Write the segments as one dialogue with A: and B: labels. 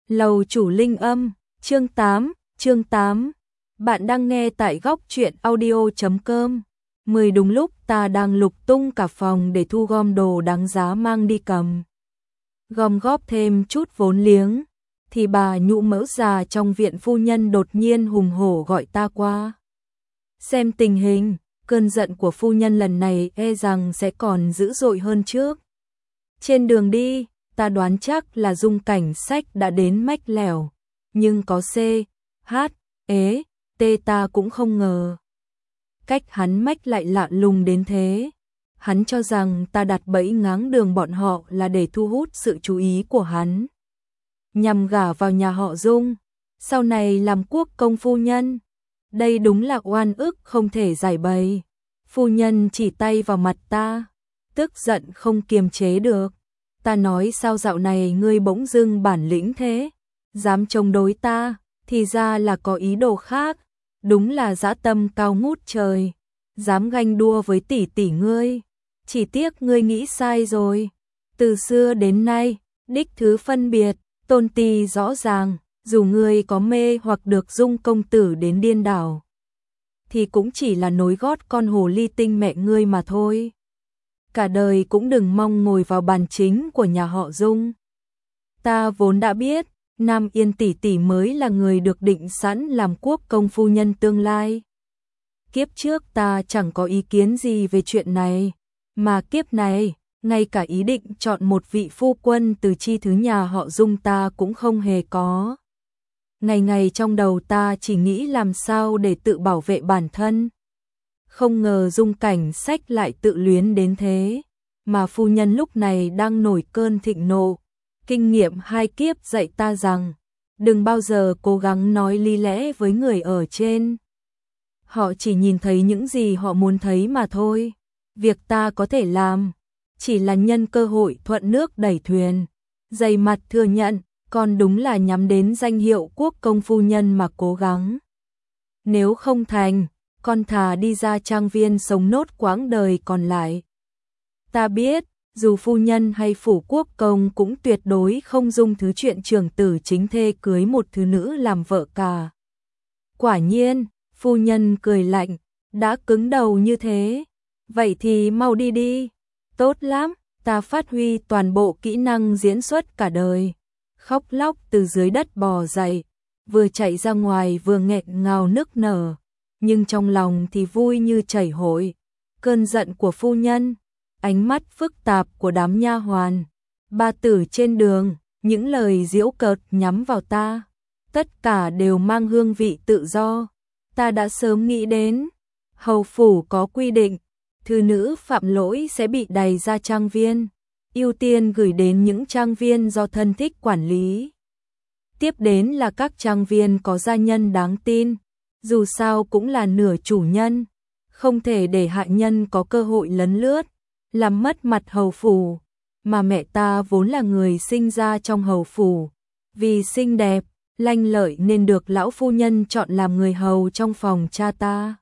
A: Lầu chủ linh âm, chương 8. Bạn đang nghe tại góc truyện audio.com. 10 đúng lúc ta đang lục tung cả phòng để thu gom đồ đáng giá mang đi cầm. Gom góp thêm chút vốn liếng, thì bà nhũ mẫu già trong viện phu nhân đột nhiên hùng hổ gọi ta qua. Xem tình hình, cơn giận của phu nhân lần này e rằng sẽ còn dữ dội hơn trước. Trên đường đi, ta đoán chắc là Dung Cảnh Sách đã đến mách lẻo, nhưng có C, H, E, T ta cũng không ngờ. Cách hắn mách lại lạ lùng đến thế. Hắn cho rằng ta đặt bẫy ngáng đường bọn họ là để thu hút sự chú ý của hắn, nhằm gả vào nhà họ Dung, sau này làm quốc công phu nhân. Đây đúng là oan ức không thể giải bày. Phu nhân chỉ tay vào mặt ta, tức giận không kiềm chế được. Ta nói sao dạo này ngươi bỗng dưng bản lĩnh thế, dám chống đối ta, thì ra là có ý đồ khác, đúng là dã tâm cao ngút trời, dám ganh đua với tỷ tỷ ngươi. Chỉ tiếc ngươi nghĩ sai rồi, từ xưa đến nay, đích thứ phân biệt, tôn ti rõ ràng, dù ngươi có mê hoặc được Dung công tử đến điên đảo, thì cũng chỉ là nối gót con hồ ly tinh mẹ ngươi mà thôi. Cả đời cũng đừng mong ngồi vào bàn chính của nhà họ Dung. Ta vốn đã biết, Nam Yên tỷ tỷ mới là người được định sẵn làm quốc công phu nhân tương lai. Kiếp trước ta chẳng có ý kiến gì về chuyện này, mà kiếp này, ngay cả ý định chọn một vị phu quân từ chi thứ nhà họ Dung ta cũng không hề có. Ngày ngày trong đầu ta chỉ nghĩ làm sao để tự bảo vệ bản thân. Không ngờ Dung Cảnh Sách lại tự luyến đến thế, mà phu nhân lúc này đang nổi cơn thịnh nộ. Kinh nghiệm 2 kiếp dạy ta rằng, đừng bao giờ cố gắng nói lý lẽ với người ở trên. Họ chỉ nhìn thấy những gì họ muốn thấy mà thôi. Việc ta có thể làm, chỉ là nhân cơ hội thuận nước đẩy thuyền, dày mặt thừa nhận, còn đúng là nhắm đến danh hiệu quốc công phu nhân mà cố gắng. Nếu không thành, con thà đi ra trang viên sống nốt quãng đời còn lại. Ta biết, dù phu nhân hay phủ quốc công cũng tuyệt đối không dung thứ chuyện trưởng tử chính thê cưới một thứ nữ làm vợ cả. Quả nhiên, phu nhân cười lạnh, đã cứng đầu như thế, vậy thì mau đi đi. Tốt lắm, ta phát huy toàn bộ kỹ năng diễn xuất cả đời. Khóc lóc từ dưới đất bò dậy, vừa chạy ra ngoài vừa nghẹn ngào nức nở, nhưng trong lòng thì vui như chảy hội. Cơn giận của phu nhân, ánh mắt phức tạp của đám nha hoàn, bà tử trên đường, những lời giễu cợt nhắm vào ta, tất cả đều mang hương vị tự do. Ta đã sớm nghĩ đến, hầu phủ có quy định, thư nữ phạm lỗi sẽ bị đày ra trang viên, ưu tiên gửi đến những trang viên do thân thích quản lý. Tiếp đến là các trang viên có gia nhân đáng tin, dù sao cũng là nửa chủ nhân, không thể để hạ nhân có cơ hội lấn lướt, làm mất mặt hầu phủ. Mà mẹ ta vốn là người sinh ra trong hầu phủ, vì xinh đẹp, lanh lợi nên được lão phu nhân chọn làm người hầu trong phòng cha ta.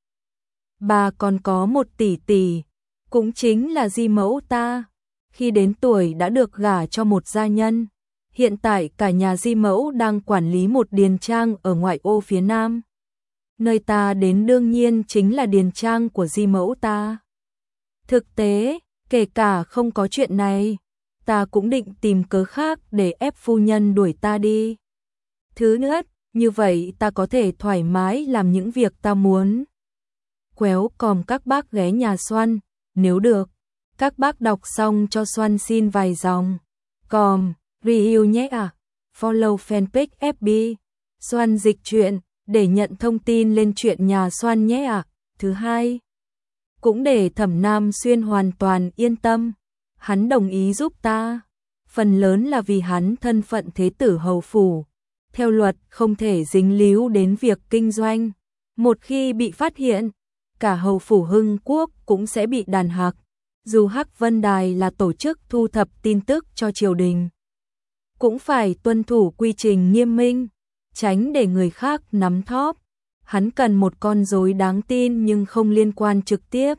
A: Bà còn có một tỷ tỷ, cũng chính là di mẫu ta, khi đến tuổi đã được gả cho một gia nhân. Hiện tại cả nhà di mẫu đang quản lý một điền trang ở ngoại ô phía nam. Nơi ta đến đương nhiên chính là điền trang của di mẫu ta. Thực tế, kể cả không có chuyện này, ta cũng định tìm cớ khác để ép phu nhân đuổi ta đi. Thứ nhất, như vậy ta có thể thoải mái làm những việc ta muốn. Quéo còm các bác ghé nhà Xoăn, nếu được, các bác đọc xong cho Xoăn xin vài dòng. Còm, review nhé à. Follow fanpage FB Xoăn dịch truyện để nhận thông tin lên chuyện nhà Xoăn nhé à. Thứ hai, cũng để Thẩm Nam Xuyên hoàn toàn yên tâm, hắn đồng ý giúp ta, phần lớn là vì hắn thân phận thế tử hầu phủ, theo luật không thể dính líu đến việc kinh doanh. Một khi bị phát hiện, cả hầu phủ Hưng Quốc cũng sẽ bị đàn hạc. Dù Hắc Vân Đài là tổ chức thu thập tin tức cho triều đình, cũng phải tuân thủ quy trình nghiêm minh, tránh để người khác nắm thóp. Hắn cần một con rối đáng tin nhưng không liên quan trực tiếp.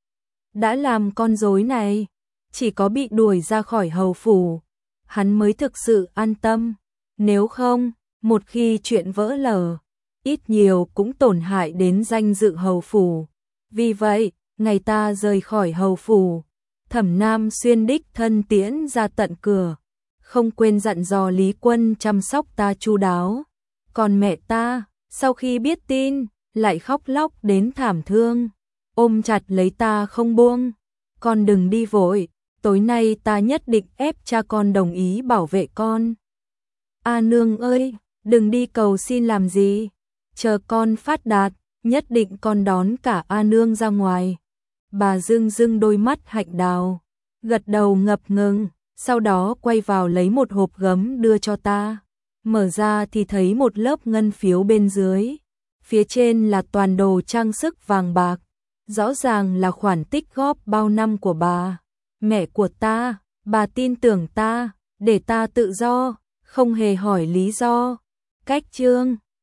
A: Đã làm con rối này, chỉ có bị đuổi ra khỏi hầu phủ, hắn mới thực sự an tâm. Nếu không, một khi chuyện vỡ lở, ít nhiều cũng tổn hại đến danh dự hầu phủ. Vì vậy, ngày ta rời khỏi hầu phủ, Thẩm Nam Xuyên đích thân tiễn ra tận cửa, không quên dặn dò Lý Quân chăm sóc ta chu đáo. Còn mẹ ta, sau khi biết tin, lại khóc lóc đến thảm thương, ôm chặt lấy ta không buông. Con đừng đi vội, tối nay ta nhất định ép cha con đồng ý bảo vệ con. A nương ơi, đừng đi cầu xin làm gì, chờ con phát đạt, nhất định con đón cả A nương ra ngoài. Bà rưng rưng đôi mắt hạnh đào, gật đầu ngập ngừng, sau đó quay vào lấy một hộp gấm đưa cho ta. Mở ra thì thấy một lớp ngân phiếu bên dưới, phía trên là toàn đồ trang sức vàng bạc, rõ ràng là khoản tích góp bao năm của bà, mẹ của ta. Bà tin tưởng ta, để ta tự do, không hề hỏi lý do. Cách chương